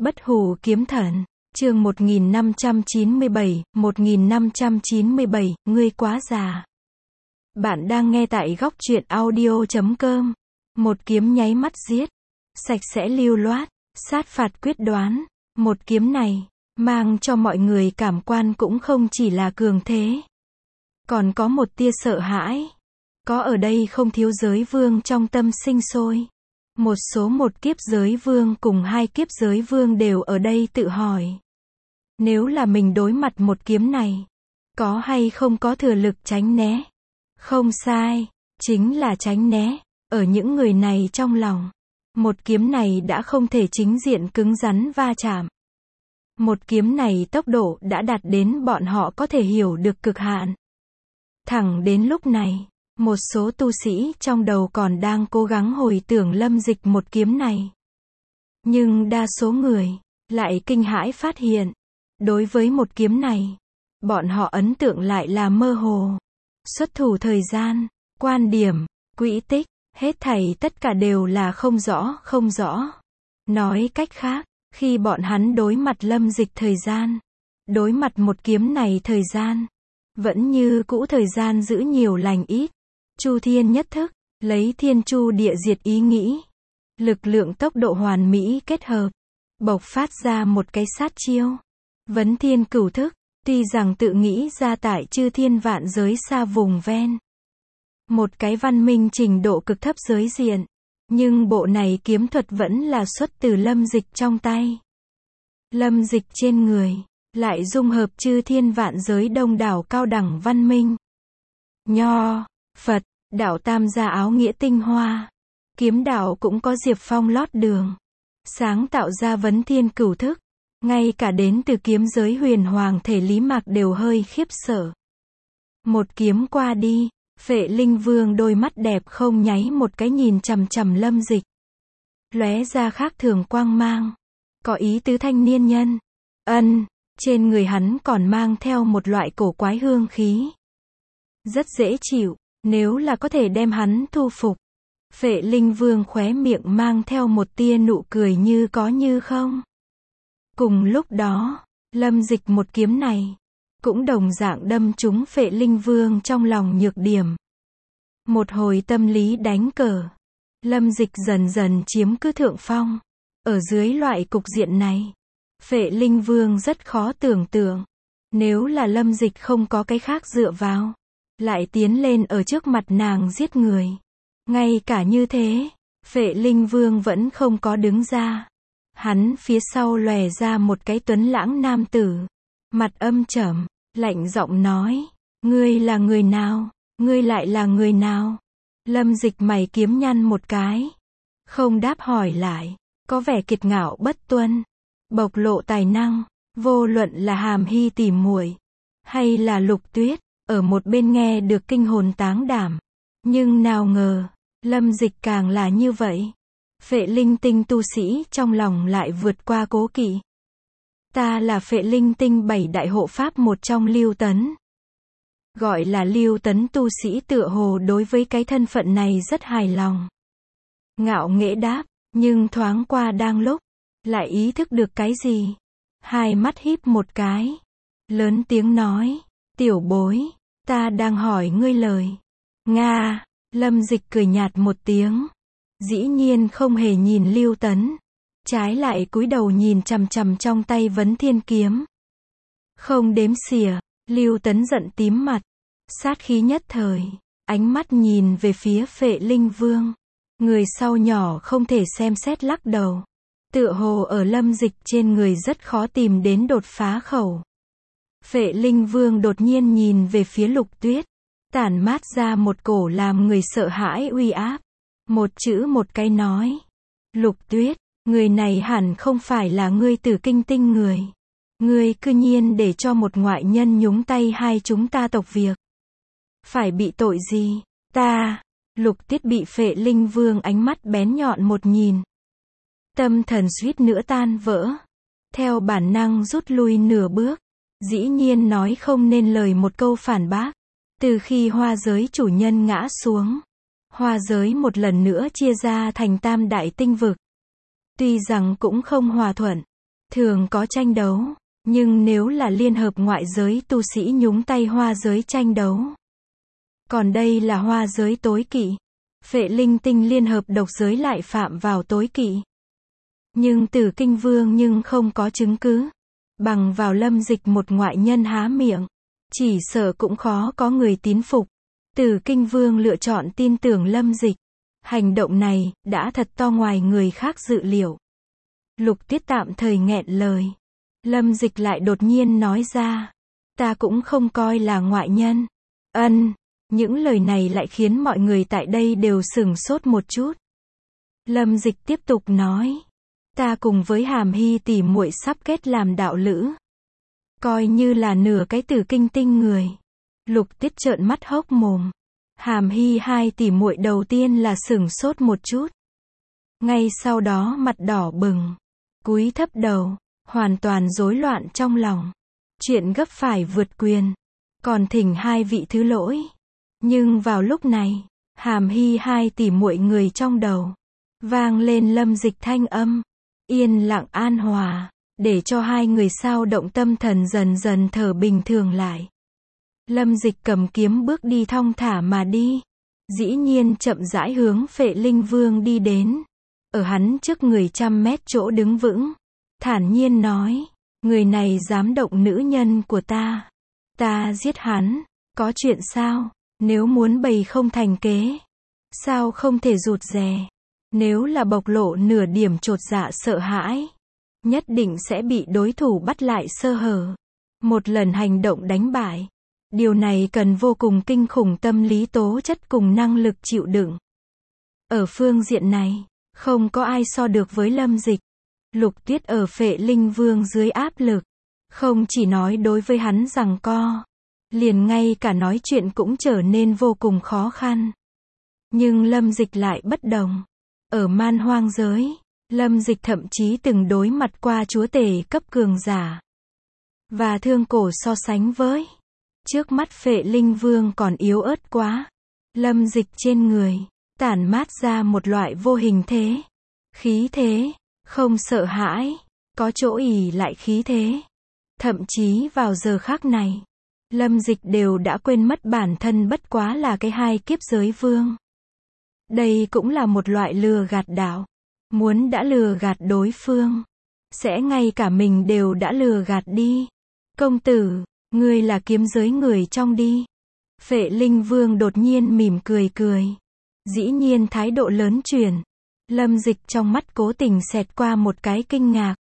Bất hủ kiếm thần, chương 1597, ngươi quá già. Bạn đang nghe tại góc truyện audio.com. Một kiếm nháy mắt giết, sạch sẽ lưu loát, sát phạt quyết đoán. Một kiếm này, mang cho mọi người cảm quan cũng không chỉ là cường thế, còn có một tia sợ hãi. Có ở đây không thiếu giới vương trong tâm sinh sôi. Một kiếp giới vương cùng 2 kiếp giới vương đều ở đây tự hỏi. Nếu là mình đối mặt một kiếm này, có hay không có thừa lực tránh né? Không sai, chính là tránh né. Ở những người này trong lòng, một kiếm này đã không thể chính diện cứng rắn va chạm. Một kiếm này tốc độ đã đạt đến bọn họ có thể hiểu được cực hạn. Thẳng đến lúc này, một số tu sĩ trong đầu còn đang cố gắng hồi tưởng Lâm Dịch một kiếm này. Nhưng đa số người lại kinh hãi phát hiện, đối với một kiếm này, bọn họ ấn tượng lại là mơ hồ. Xuất thủ thời gian, quan điểm, quỹ tích, hết thảy tất cả đều là không rõ. Nói cách khác, khi bọn hắn đối mặt Lâm Dịch thời gian, đối mặt một kiếm này thời gian, vẫn như cũ thời gian giữ nhiều lành ít. Chu thiên nhất thức, lấy thiên chu địa diệt ý nghĩ. Lực lượng tốc độ hoàn mỹ kết hợp, bộc phát ra một cái sát chiêu. Vấn thiên cửu thức, tuy rằng tự nghĩ ra tại chư thiên vạn giới xa vùng ven. Một cái văn minh trình độ cực thấp giới diện. Nhưng bộ này kiếm thuật vẫn là xuất từ Lâm Dịch trong tay. Lâm Dịch trên người, lại dung hợp chư thiên vạn giới đông đảo cao đẳng văn minh. Nho, Phật, đạo Tam gia áo nghĩa tinh hoa. Kiếm đạo cũng có Diệp Phong lót đường. Sáng tạo ra vấn thiên cửu thức. Ngay cả đến từ kiếm giới huyền hoàng thể Lý Mạc đều hơi khiếp sợ. Một kiếm qua đi, Phệ Linh Vương đôi mắt đẹp không nháy một cái nhìn chằm chằm Lâm Dịch. Lóe ra khác thường quang mang. Có ý tứ thanh niên nhân. Trên người hắn còn mang theo một loại cổ quái hương khí. Rất dễ chịu, nếu là có thể đem hắn thu phục. Phệ Linh Vương khóe miệng mang theo một tia nụ cười như có như không. Cùng lúc đó, Lâm Dịch một kiếm này, cũng đồng dạng đâm trúng Phệ Linh Vương trong lòng nhược điểm. Một hồi tâm lý đánh cờ, Lâm Dịch dần dần chiếm cứ thượng phong. Ở dưới loại cục diện này, Phệ Linh Vương rất khó tưởng tượng. Nếu là Lâm Dịch không có cái khác dựa vào, lại tiến lên ở trước mặt nàng giết người. Ngay cả như thế, Phệ Linh Vương vẫn không có đứng ra. Hắn phía sau lòe ra một cái tuấn lãng nam tử. Mặt âm trầm, lạnh giọng nói, ngươi là người nào? Ngươi lại là người nào? Lâm Dịch mày kiếm nhăn một cái. Không đáp hỏi lại, có vẻ kiệt ngạo bất tuân. Bộc lộ tài năng, vô luận là Hàm Hy tỉ muội hay là Lục Tuyết, ở một bên nghe được kinh hồn táng đảm. Nhưng nào ngờ, Lâm Dịch càng là như vậy. Phệ Linh Tinh tu sĩ trong lòng lại vượt qua cố kỵ. Ta là Phệ Linh Tinh 7 đại hộ pháp một trong Lưu Tấn. Gọi là Lưu Tấn tu sĩ tựa hồ đối với cái thân phận này rất hài lòng. Ngạo nghễ đáp, nhưng thoáng qua đang lúc, lại ý thức được cái gì. Hai mắt híp một cái. Lớn tiếng nói, tiểu bối, ta đang hỏi ngươi lời. Nga, Lâm Dịch cười nhạt một tiếng. Dĩ nhiên không hề nhìn Lưu Tấn. Trái lại cúi đầu nhìn chằm chằm trong tay vấn thiên kiếm. Không đếm xỉa, Lưu Tấn giận tím mặt. Sát khí nhất thời, ánh mắt nhìn về phía Phệ Linh Vương. Người sau nhỏ không thể xem xét lắc đầu. Tựa hồ ở Lâm Dịch trên người rất khó tìm đến đột phá khẩu. Phệ Linh Vương đột nhiên nhìn về phía Lục Tuyết. Tản mát ra một cổ làm người sợ hãi uy áp. Một chữ một cái nói. Lục Tuyết, người này hẳn không phải là ngươi Tử Kinh Tinh người. Ngươi cư nhiên để cho một ngoại nhân nhúng tay hai chúng ta tộc việc. Phải bị tội gì? Ta. Lục Tuyết bị Phệ Linh Vương ánh mắt bén nhọn một nhìn. Tâm thần suýt nữa tan vỡ. Theo bản năng rút lui nửa bước. Dĩ nhiên nói không nên lời một câu phản bác. Từ khi hoa giới chủ nhân ngã xuống, hoa giới một lần nữa chia ra thành tam đại tinh vực. Tuy rằng cũng không hòa thuận, thường có tranh đấu. Nhưng nếu là liên hợp ngoại giới tu sĩ nhúng tay hoa giới tranh đấu. Còn đây là hoa giới tối kỵ. Phệ linh tinh liên hợp độc giới lại phạm vào tối kỵ. Nhưng Tử Kinh Vương nhưng không có chứng cứ. Bằng vào Lâm Dịch một ngoại nhân há miệng. Chỉ sợ cũng khó có người tín phục. Tử Kinh Vương lựa chọn tin tưởng Lâm Dịch. Hành động này, đã thật to ngoài người khác dự liệu. Lục Tuyết tạm thời nghẹn lời. Lâm Dịch lại đột nhiên nói ra. Ta cũng không coi là ngoại nhân. Những lời này lại khiến mọi người tại đây đều sửng sốt một chút. Lâm Dịch tiếp tục nói. Ta cùng với Hàm Hy tỷ muội sắp kết làm đạo lữ. Coi như là nửa cái Tử Kinh tinh người. Lục Tuyết trợn mắt hốc mồm. Hàm Hy hai tỷ muội đầu tiên là sửng sốt một chút. Ngay sau đó mặt đỏ bừng. Cúi thấp đầu. Hoàn toàn rối loạn trong lòng. Chuyện gấp phải vượt quyền. Còn thỉnh hai vị thứ lỗi. Nhưng vào lúc này, Hàm Hy hai tỷ muội người trong đầu. Vang lên Lâm Dịch thanh âm. Yên lặng an hòa. Để cho hai người sao động tâm thần dần dần thở bình thường lại. Lâm Dịch cầm kiếm bước đi thong thả mà đi. Dĩ nhiên chậm rãi hướng Phệ Linh Vương đi đến. Ở hắn trước người 100 mét chỗ đứng vững. Thản nhiên nói. Người này dám động nữ nhân của ta. Ta giết hắn. Có chuyện sao? Nếu muốn bày không thành kế. Sao không thể rụt rè? Nếu là bộc lộ nửa điểm chột dạ sợ hãi. Nhất định sẽ bị đối thủ bắt lại sơ hở. Một lần hành động đánh bại. Điều này cần vô cùng kinh khủng tâm lý tố chất cùng năng lực chịu đựng. Ở phương diện này, không có ai so được với Lâm Dịch. Lục Tuyết ở Phệ Linh Vương dưới áp lực. Không chỉ nói đối với hắn giằng co. Liền ngay cả nói chuyện cũng trở nên vô cùng khó khăn. Nhưng Lâm Dịch lại bất đồng. Ở man hoang giới, Lâm Dịch thậm chí từng đối mặt qua chúa tể cấp cường giả. Và thương cổ so sánh với. Trước mắt Phệ Linh Vương còn yếu ớt quá. Lâm Dịch trên người, tản mát ra một loại vô hình thế. Khí thế, không sợ hãi, có chỗ ỷ lại khí thế. Thậm chí vào giờ khắc này, Lâm Dịch đều đã quên mất bản thân bất quá là cái hai kiếp giới vương. Đây cũng là một loại lừa gạt đạo. Muốn đã lừa gạt đối phương, sẽ ngay cả mình đều đã lừa gạt đi. Công tử, ngươi là kiếm giới người trong đi. Phệ Linh Vương đột nhiên mỉm cười cười. Dĩ nhiên thái độ lớn chuyển. Lâm Dịch trong mắt cố tình xẹt qua một cái kinh ngạc.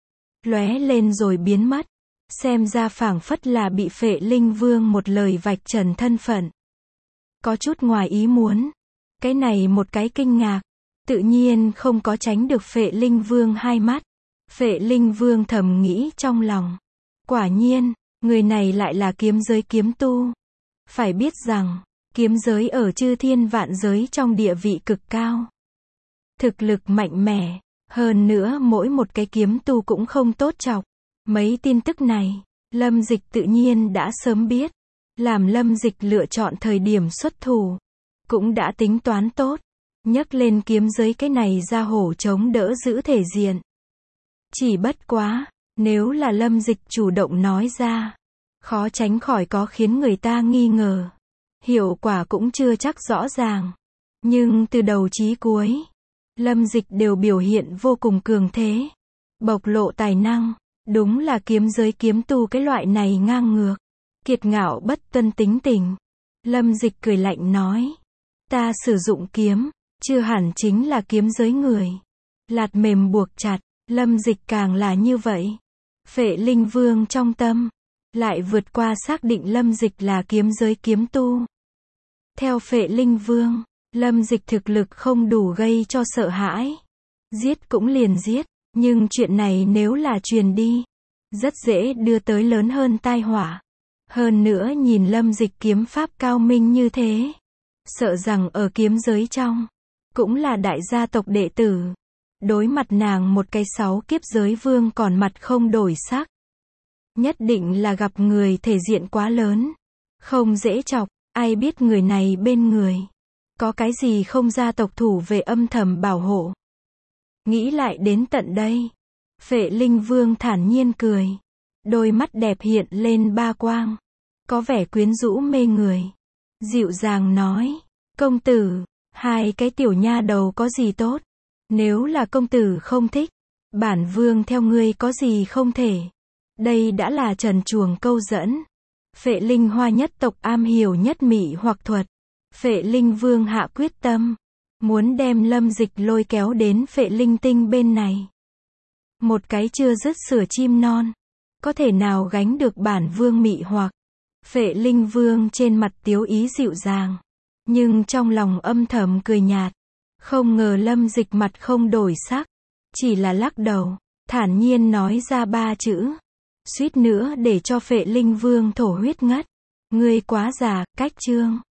Lóe lên rồi biến mất. Xem ra phảng phất là bị Phệ Linh Vương một lời vạch trần thân phận. Có chút ngoài ý muốn. Cái này một cái kinh ngạc. Tự nhiên không có tránh được Phệ Linh Vương hai mắt. Phệ Linh Vương thầm nghĩ trong lòng. Quả nhiên, người này lại là kiếm giới kiếm tu. Phải biết rằng, kiếm giới ở chư thiên vạn giới trong địa vị cực cao. Thực lực mạnh mẽ. Hơn nữa mỗi một cái kiếm tu cũng không tốt chọc. Mấy tin tức này, Lâm Dịch tự nhiên đã sớm biết. Làm Lâm Dịch lựa chọn thời điểm xuất thủ. Cũng đã tính toán tốt. Nhấc lên kiếm giới cái này ra hổ chống đỡ giữ thể diện. Chỉ bất quá, nếu là Lâm Dịch chủ động nói ra, khó tránh khỏi có khiến người ta nghi ngờ. Hiệu quả cũng chưa chắc rõ ràng. Nhưng từ đầu chí cuối, Lâm Dịch đều biểu hiện vô cùng cường thế. Bộc lộ tài năng. Đúng là kiếm giới kiếm tu cái loại này ngang ngược. Kiệt ngạo bất tuân tính tình. Lâm Dịch cười lạnh nói. Ta sử dụng kiếm. Chưa hẳn chính là kiếm giới người. Lạt mềm buộc chặt. Lâm Dịch càng là như vậy. Phệ Linh Vương trong tâm. Lại vượt qua xác định Lâm Dịch là kiếm giới kiếm tu. Theo Phệ Linh Vương. Lâm Dịch thực lực không đủ gây cho sợ hãi. Giết cũng liền giết. Nhưng chuyện này nếu là truyền đi. Rất dễ đưa tới lớn hơn tai họa. Hơn nữa nhìn Lâm Dịch kiếm pháp cao minh như thế. Sợ rằng ở kiếm giới trong. Cũng là đại gia tộc đệ tử. Đối mặt nàng một cái 6 kiếp giới vương còn mặt không đổi sắc. Nhất định là gặp người thể diện quá lớn. Không dễ chọc. Ai biết người này bên người. Có cái gì không gia tộc thủ về âm thầm bảo hộ. Nghĩ lại đến tận đây. Phệ Linh Vương thản nhiên cười. Đôi mắt đẹp hiện lên ba quang. Có vẻ quyến rũ mê người. Dịu dàng nói. Công tử, hai cái tiểu nha đầu có gì tốt? Nếu là công tử không thích, bản vương theo ngươi có gì không thể. Đây đã là trần truồng câu dẫn. Phệ Linh Hoa nhất tộc am hiểu nhất mị hoặc thuật. Phệ Linh Vương hạ quyết tâm. Muốn đem Lâm Dịch lôi kéo đến Phệ Linh Tinh bên này. Một cái chưa dứt sửa chim non. Có thể nào gánh được bản vương mị hoặc. Phệ Linh Vương trên mặt tiếu ý dịu dàng. Nhưng trong lòng âm thầm cười nhạt. Không ngờ Lâm Dịch mặt không đổi sắc. Chỉ là lắc đầu. Thản nhiên nói ra ba chữ. Suýt nữa để cho Phệ Linh Vương thổ huyết ngất. Ngươi quá già, cách chương.